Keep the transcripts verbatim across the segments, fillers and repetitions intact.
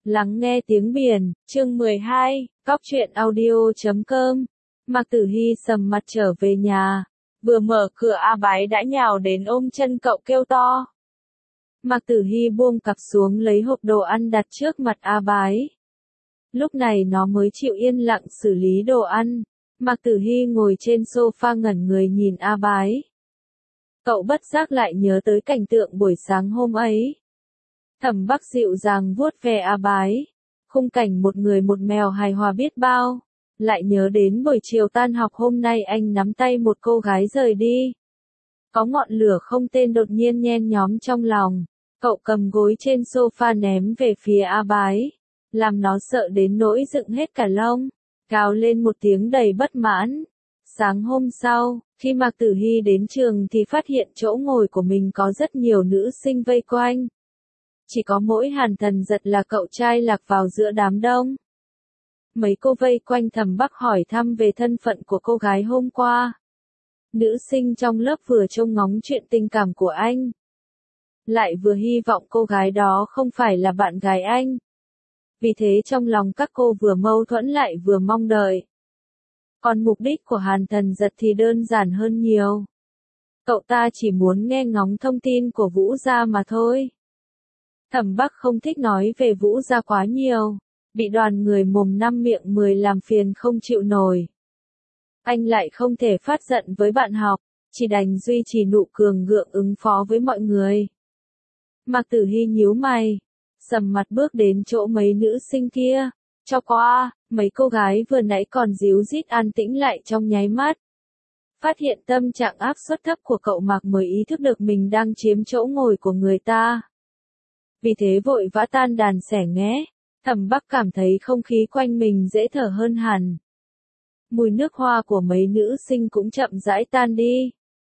Lắng nghe tiếng biển, chương mười hai, Góc truyện audio chấm com. Mạc Tử Hy sầm mặt trở về nhà, vừa mở cửa A Bái đã nhào đến ôm chân cậu kêu to. Mạc Tử Hy buông cặp xuống lấy hộp đồ ăn đặt trước mặt A Bái. Lúc này nó mới chịu yên lặng xử lý đồ ăn. Mạc Tử Hy ngồi trên sofa ngẩn người nhìn A Bái. Cậu bất giác lại nhớ tới cảnh tượng buổi sáng hôm ấy. Thẩm Bắc dịu dàng vuốt ve A Bái, khung cảnh một người một mèo hài hòa biết bao. Lại nhớ đến buổi chiều tan học hôm nay anh nắm tay một cô gái rời đi. Có ngọn lửa không tên đột nhiên nhen nhóm trong lòng. Cậu cầm gối trên sofa ném về phía A Bái, làm nó sợ đến nỗi dựng hết cả lông, gào lên một tiếng đầy bất mãn. Sáng hôm sau, khi Mạc Tử Hy đến trường thì phát hiện chỗ ngồi của mình có rất nhiều nữ sinh vây quanh. Chỉ có mỗi Hàn Thần Giật là cậu trai lạc vào giữa đám đông. Mấy cô vây quanh Thẩm Bắc hỏi thăm về thân phận của cô gái hôm qua. Nữ sinh trong lớp vừa trông ngóng chuyện tình cảm của anh, lại vừa hy vọng cô gái đó không phải là bạn gái anh. Vì thế trong lòng các cô vừa mâu thuẫn lại vừa mong đợi. Còn mục đích của Hàn Thần Giật thì đơn giản hơn nhiều. Cậu ta chỉ muốn nghe ngóng thông tin của Vũ Gia mà thôi. Thẩm Bắc không thích nói về Vũ Gia quá nhiều, bị đoàn người mồm năm miệng mười làm phiền không chịu nổi. Anh lại không thể phát giận với bạn học, chỉ đành duy trì nụ cường gượng ứng phó với mọi người. Mạc Tử Hy nhíu mày, sầm mặt bước đến chỗ mấy nữ sinh kia. Cho qua, mấy cô gái vừa nãy còn díu dít an tĩnh lại trong nháy mắt. Phát hiện tâm trạng áp suất thấp của cậu Mạc mới ý thức được mình đang chiếm chỗ ngồi của người ta. Vì thế vội vã tan đàn xẻ nghé. Thẩm Bắc cảm thấy không khí quanh mình dễ thở hơn hẳn. Mùi nước hoa của mấy nữ sinh cũng chậm rãi tan đi.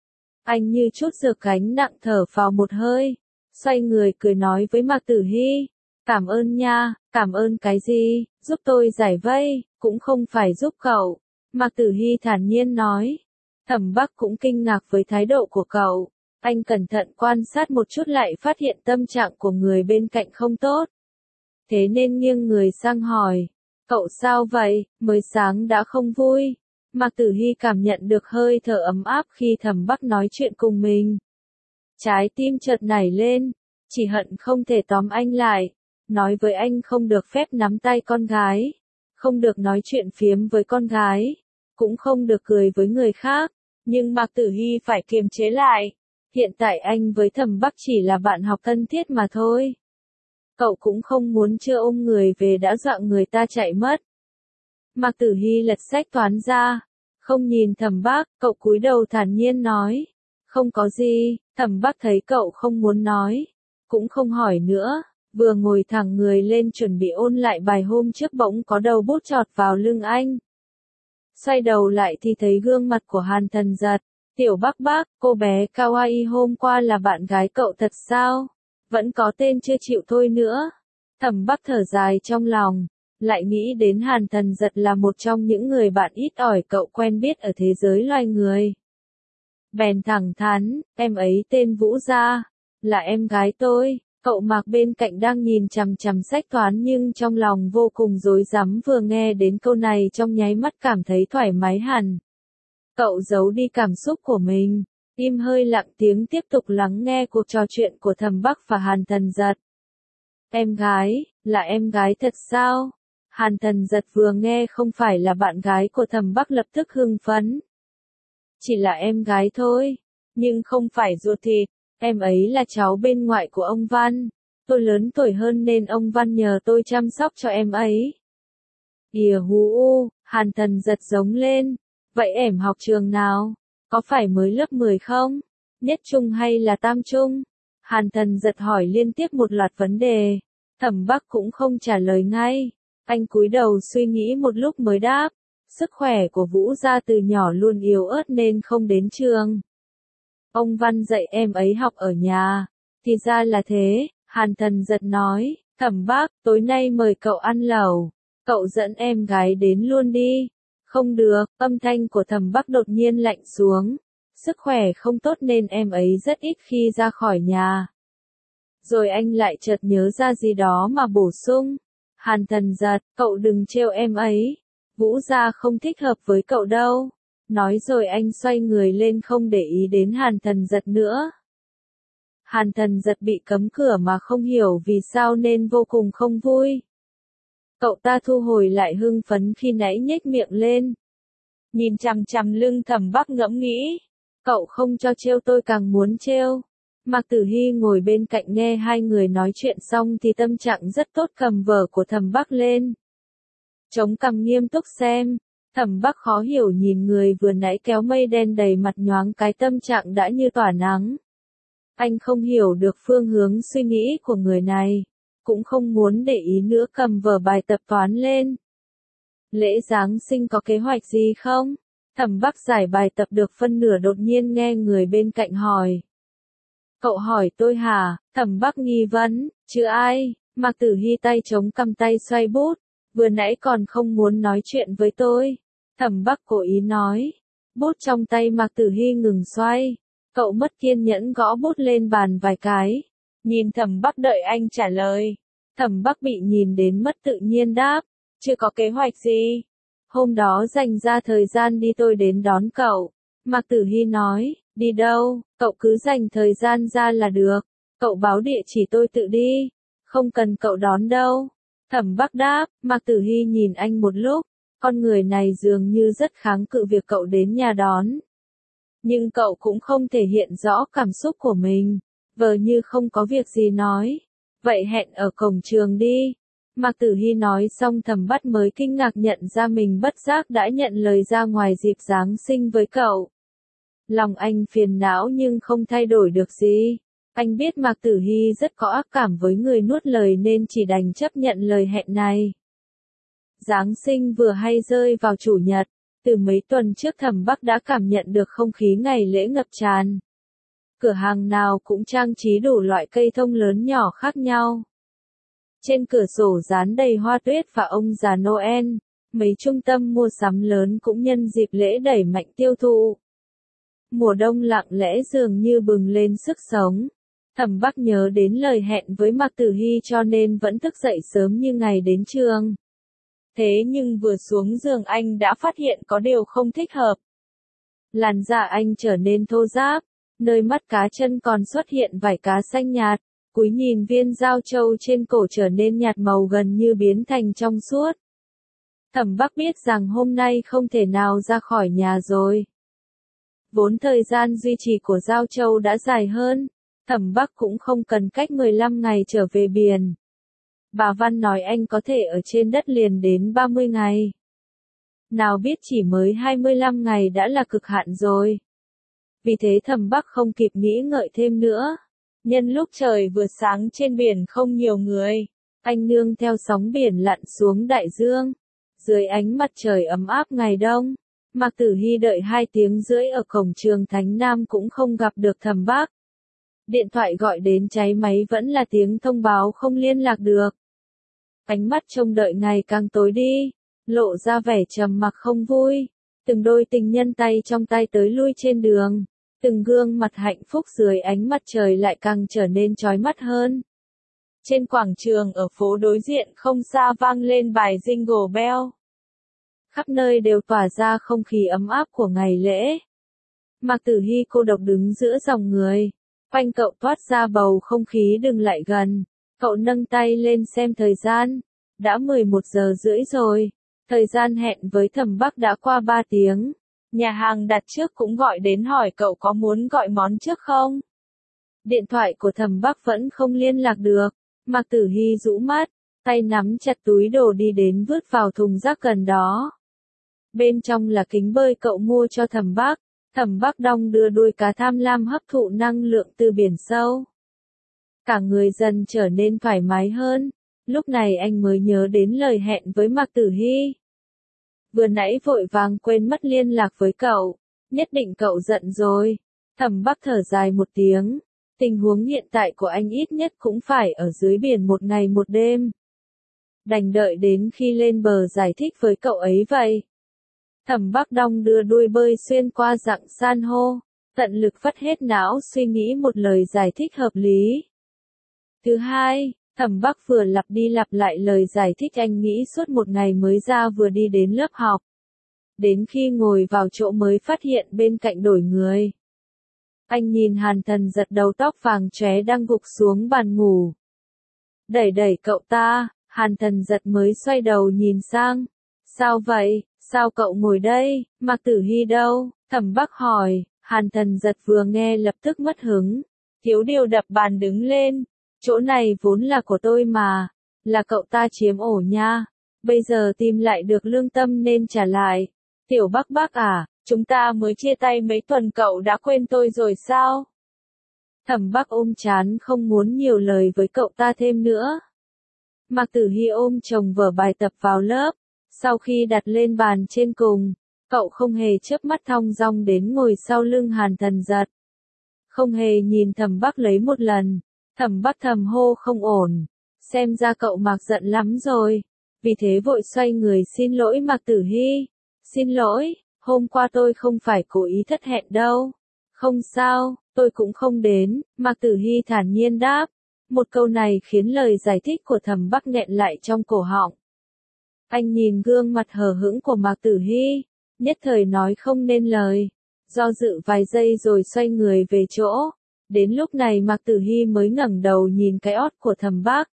Anh như chút dược gánh nặng thở vào một hơi, xoay người cười nói với Mạc Tử Hy. Cảm ơn nha, cảm ơn cái gì, giúp tôi giải vây, cũng không phải giúp cậu. Mạc Tử Hy thản nhiên nói. Thẩm Bắc cũng kinh ngạc với thái độ của cậu. Anh cẩn thận quan sát một chút lại phát hiện tâm trạng của người bên cạnh không tốt. Thế nên nghiêng người sang hỏi. Cậu sao vậy, mới sáng đã không vui. Mạc Tử Hy cảm nhận được hơi thở ấm áp khi Thẩm Bắc nói chuyện cùng mình. Trái tim chợt nảy lên, chỉ hận không thể tóm anh lại. Nói với anh không được phép nắm tay con gái, không được nói chuyện phiếm với con gái, cũng không được cười với người khác. Nhưng Mạc Tử Hy phải kiềm chế lại. Hiện tại anh với Thẩm Bắc chỉ là bạn học thân thiết mà thôi. Cậu cũng không muốn chưa ôm người về đã dọa người ta chạy mất. Mạc Tử Hy lật sách toán ra, không nhìn Thẩm Bắc, cậu cúi đầu thản nhiên nói. Không có gì. Thẩm Bắc thấy cậu không muốn nói, cũng không hỏi nữa, vừa ngồi thẳng người lên chuẩn bị ôn lại bài hôm trước bỗng có đầu bút chọt vào lưng anh. Xoay đầu lại thì thấy gương mặt của Hàn Thần Giật. Tiểu Bắc Bắc, cô bé Kawaii hôm qua là bạn gái cậu thật sao? Vẫn có tên chưa chịu thôi nữa. Thẩm Bắc thở dài trong lòng, lại nghĩ đến Hàn Thần Giật là một trong những người bạn ít ỏi cậu quen biết ở thế giới loài người. Bèn thẳng thắn, em ấy tên Vũ Gia, là em gái tôi. Cậu Mạc bên cạnh đang nhìn chằm chằm sách toán nhưng trong lòng vô cùng rối rắm, vừa nghe đến câu này trong nháy mắt cảm thấy thoải mái hẳn. Cậu giấu đi cảm xúc của mình, im hơi lặng tiếng tiếp tục lắng nghe cuộc trò chuyện của Thẩm Bắc và Hàn Thần Giật. Em gái, là em gái thật sao? Hàn Thần Giật vừa nghe không phải là bạn gái của Thẩm Bắc lập tức hưng phấn. Chỉ là em gái thôi, nhưng không phải ruột thịt. Em ấy là cháu bên ngoại của ông Văn. Tôi lớn tuổi hơn nên ông Văn nhờ tôi chăm sóc cho em ấy. Ìa hú u, Hàn Thần Giật giống lên. Vậy em học trường nào? Có phải mới lớp mười không? Nhất trung hay là tam trung? Hàn Thần Giật hỏi liên tiếp một loạt vấn đề. Thẩm Bắc cũng không trả lời ngay. Anh cúi đầu suy nghĩ một lúc mới đáp. Sức khỏe của Vũ Gia từ nhỏ luôn yếu ớt nên không đến trường. Ông Văn dạy em ấy học ở nhà. Thì ra là thế, Hàn Thần Giật nói. Thẩm Bắc, tối nay mời cậu ăn lẩu. Cậu dẫn em gái đến luôn đi. Không được, âm thanh của Thẩm Bắc đột nhiên lạnh xuống. Sức khỏe không tốt nên em ấy rất ít khi ra khỏi nhà. Rồi anh lại chợt nhớ ra gì đó mà bổ sung. Hàn Thần Giật, cậu đừng trêu em ấy. Vũ gia không thích hợp với cậu đâu. Nói rồi anh xoay người lên không để ý đến Hàn Thần Giật nữa. Hàn Thần Giật bị cấm cửa mà không hiểu vì sao nên vô cùng không vui. Cậu ta thu hồi lại hưng phấn khi nãy nhếch miệng lên. Nhìn chằm chằm lưng Thẩm Bắc ngẫm nghĩ. Cậu không cho trêu tôi càng muốn trêu. Mạc Tử Hy ngồi bên cạnh nghe hai người nói chuyện xong thì tâm trạng rất tốt, cầm vở của Thẩm Bắc lên. Chống cằm nghiêm túc xem. Thẩm Bắc khó hiểu nhìn người vừa nãy kéo mây đen đầy mặt nhoáng cái, tâm trạng đã như tỏa nắng. Anh không hiểu được phương hướng suy nghĩ của người này, cũng không muốn để ý nữa, cầm vở bài tập toán lên. Lễ Giáng sinh có kế hoạch gì không? Thẩm Bắc giải bài tập được phân nửa đột nhiên nghe người bên cạnh hỏi. Cậu hỏi tôi hả? Thẩm Bắc nghi vấn, chứ ai? Mạc Tử Hy tay chống cằm tay xoay bút, vừa nãy còn không muốn nói chuyện với tôi. Thẩm Bắc cố ý nói. Bút trong tay Mạc Tử Hy ngừng xoay. Cậu mất kiên nhẫn gõ bút lên bàn vài cái. Nhìn Thẩm Bắc đợi anh trả lời. Thẩm Bắc bị nhìn đến mất tự nhiên đáp. Chưa có kế hoạch gì. Hôm đó dành ra thời gian đi tôi đến đón cậu. Mạc Tử Hy nói. Đi đâu? Cậu cứ dành thời gian ra là được. Cậu báo địa chỉ tôi tự đi. Không cần cậu đón đâu. Thẩm Bắc đáp. Mạc Tử Hy nhìn anh một lúc. Con người này dường như rất kháng cự việc cậu đến nhà đón. Nhưng cậu cũng không thể hiện rõ cảm xúc của mình. Vờ như không có việc gì nói. Vậy hẹn ở cổng trường đi. Mạc Tử Hy nói xong Thẩm Bắc mới kinh ngạc nhận ra mình bất giác đã nhận lời ra ngoài dịp Giáng sinh với cậu. Lòng anh phiền não nhưng không thay đổi được gì. Anh biết Mạc Tử Hy rất có ác cảm với người nuốt lời nên chỉ đành chấp nhận lời hẹn này. Giáng sinh vừa hay rơi vào chủ nhật. Từ mấy tuần trước Thẩm Bắc đã cảm nhận được không khí ngày lễ ngập tràn. Cửa hàng nào cũng trang trí đủ loại cây thông lớn nhỏ khác nhau. Trên cửa sổ dán đầy hoa tuyết và ông già Noel. Mấy trung tâm mua sắm lớn cũng nhân dịp lễ đẩy mạnh tiêu thụ. Mùa đông lặng lẽ dường như bừng lên sức sống. Thẩm Bắc nhớ đến lời hẹn với Mạc Tử Hy cho nên vẫn thức dậy sớm như ngày đến trường. Thế nhưng vừa xuống giường anh đã phát hiện có điều không thích hợp. Làn da anh trở nên thô ráp, nơi mắt cá chân còn xuất hiện vảy cá xanh nhạt, cúi nhìn viên giao châu trên cổ trở nên nhạt màu gần như biến thành trong suốt. Thẩm Bắc biết rằng hôm nay không thể nào ra khỏi nhà rồi. Vốn thời gian duy trì của giao châu đã dài hơn, Thẩm Bắc cũng không cần cách mười lăm ngày trở về biển. Bà Văn nói anh có thể ở trên đất liền đến ba mươi ngày. Nào biết chỉ mới hai mươi lăm ngày đã là cực hạn rồi. Vì thế Thẩm Bắc không kịp nghĩ ngợi thêm nữa. Nhân lúc trời vừa sáng trên biển không nhiều người, anh nương theo sóng biển lặn xuống đại dương. Dưới ánh mặt trời ấm áp ngày đông, Mạc Tử Hy đợi hai tiếng rưỡi ở cổng trường Thánh Nam cũng không gặp được Thẩm Bắc. Điện thoại gọi đến cháy máy vẫn là tiếng thông báo không liên lạc được. Ánh mắt trông đợi ngày càng tối đi, lộ ra vẻ trầm mặc không vui. Từng đôi tình nhân tay trong tay tới lui trên đường, từng gương mặt hạnh phúc dưới ánh mặt trời lại càng trở nên chói mắt hơn. Trên quảng trường ở phố đối diện không xa vang lên bài Jingle Bell. Khắp nơi đều tỏa ra không khí ấm áp của ngày lễ. Mạc Tử Hy cô độc đứng giữa dòng người. Quanh cậu toát ra bầu không khí đừng lại gần. Cậu nâng tay lên xem thời gian. Đã mười một giờ rưỡi rồi. Thời gian hẹn với Thẩm Bắc đã qua ba tiếng. Nhà hàng đặt trước cũng gọi đến hỏi cậu có muốn gọi món trước không? Điện thoại của Thẩm Bắc vẫn không liên lạc được. Mạc Tử Hy rũ mắt, tay nắm chặt túi đồ đi đến vứt vào thùng rác gần đó. Bên trong là kính bơi cậu mua cho Thẩm Bắc. Thẩm Bắc đong đưa đuôi cá tham lam hấp thụ năng lượng từ biển sâu. Cả người dần trở nên thoải mái hơn. Lúc này anh mới nhớ đến lời hẹn với Mạc Tử Hy. Vừa nãy vội vàng quên mất liên lạc với cậu. Nhất định cậu giận rồi. Thẩm Bắc thở dài một tiếng. Tình huống hiện tại của anh ít nhất cũng phải ở dưới biển một ngày một đêm. Đành đợi đến khi lên bờ giải thích với cậu ấy vậy. Thẩm Bắc đong đưa đuôi bơi xuyên qua rặng san hô, tận lực vắt hết não suy nghĩ một lời giải thích hợp lý. Thứ hai, Thẩm Bắc vừa lặp đi lặp lại lời giải thích anh nghĩ suốt một ngày mới ra vừa đi đến lớp học. Đến khi ngồi vào chỗ mới phát hiện bên cạnh đổi người. Anh nhìn Hàn Thần Giật đầu tóc vàng chóe đang gục xuống bàn ngủ. Đẩy đẩy cậu ta, Hàn Thần Giật mới xoay đầu nhìn sang. Sao vậy, sao cậu ngồi đây, Mạc Tử Hy đâu? Thẩm Bắc hỏi, Hàn Thần Giật vừa nghe lập tức mất hứng. Thiếu điều đập bàn đứng lên. Chỗ này vốn là của tôi mà, là cậu ta chiếm ổ nha. Bây giờ tìm lại được lương tâm nên trả lại. Tiểu Bắc Bắc à, chúng ta mới chia tay mấy tuần cậu đã quên tôi rồi sao? Thẩm Bắc ôm chán không muốn nhiều lời với cậu ta thêm nữa. Mạc Tử Hy ôm chồng vở bài tập vào lớp. Sau khi đặt lên bàn trên cùng, cậu không hề chớp mắt thong dong đến ngồi sau lưng Hàn Thần Giật. Không hề nhìn Thẩm Bắc lấy một lần. Thẩm Bắc thầm hô không ổn. Xem ra cậu Mạc giận lắm rồi. Vì thế vội xoay người xin lỗi Mạc Tử Hy. Xin lỗi, hôm qua tôi không phải cố ý thất hẹn đâu. Không sao, tôi cũng không đến, Mạc Tử Hy thản nhiên đáp. Một câu này khiến lời giải thích của Thẩm Bắc nghẹn lại trong cổ họng. Anh nhìn gương mặt hờ hững của Mạc Tử Hy, nhất thời nói không nên lời. Do dự vài giây rồi xoay người về chỗ. Đến lúc này Mạc Tử Hy mới ngẩng đầu nhìn cái ót của Thẩm Bắc.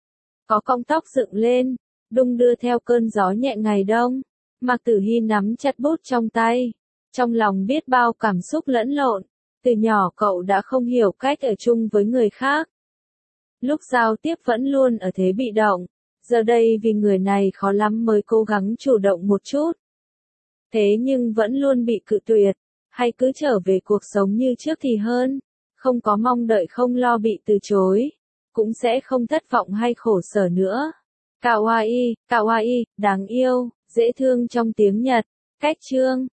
Có cong tóc dựng lên, đung đưa theo cơn gió nhẹ ngày đông. Mạc Tử Hy nắm chặt bút trong tay, trong lòng biết bao cảm xúc lẫn lộn. Từ nhỏ cậu đã không hiểu cách ở chung với người khác. Lúc giao tiếp vẫn luôn ở thế bị động, giờ đây vì người này khó lắm mới cố gắng chủ động một chút. Thế nhưng vẫn luôn bị cự tuyệt, hay cứ trở về cuộc sống như trước thì hơn. Không có mong đợi không lo bị từ chối, cũng sẽ không thất vọng hay khổ sở nữa. Kawaii, kawaii, đáng yêu, dễ thương trong tiếng Nhật. Cách chương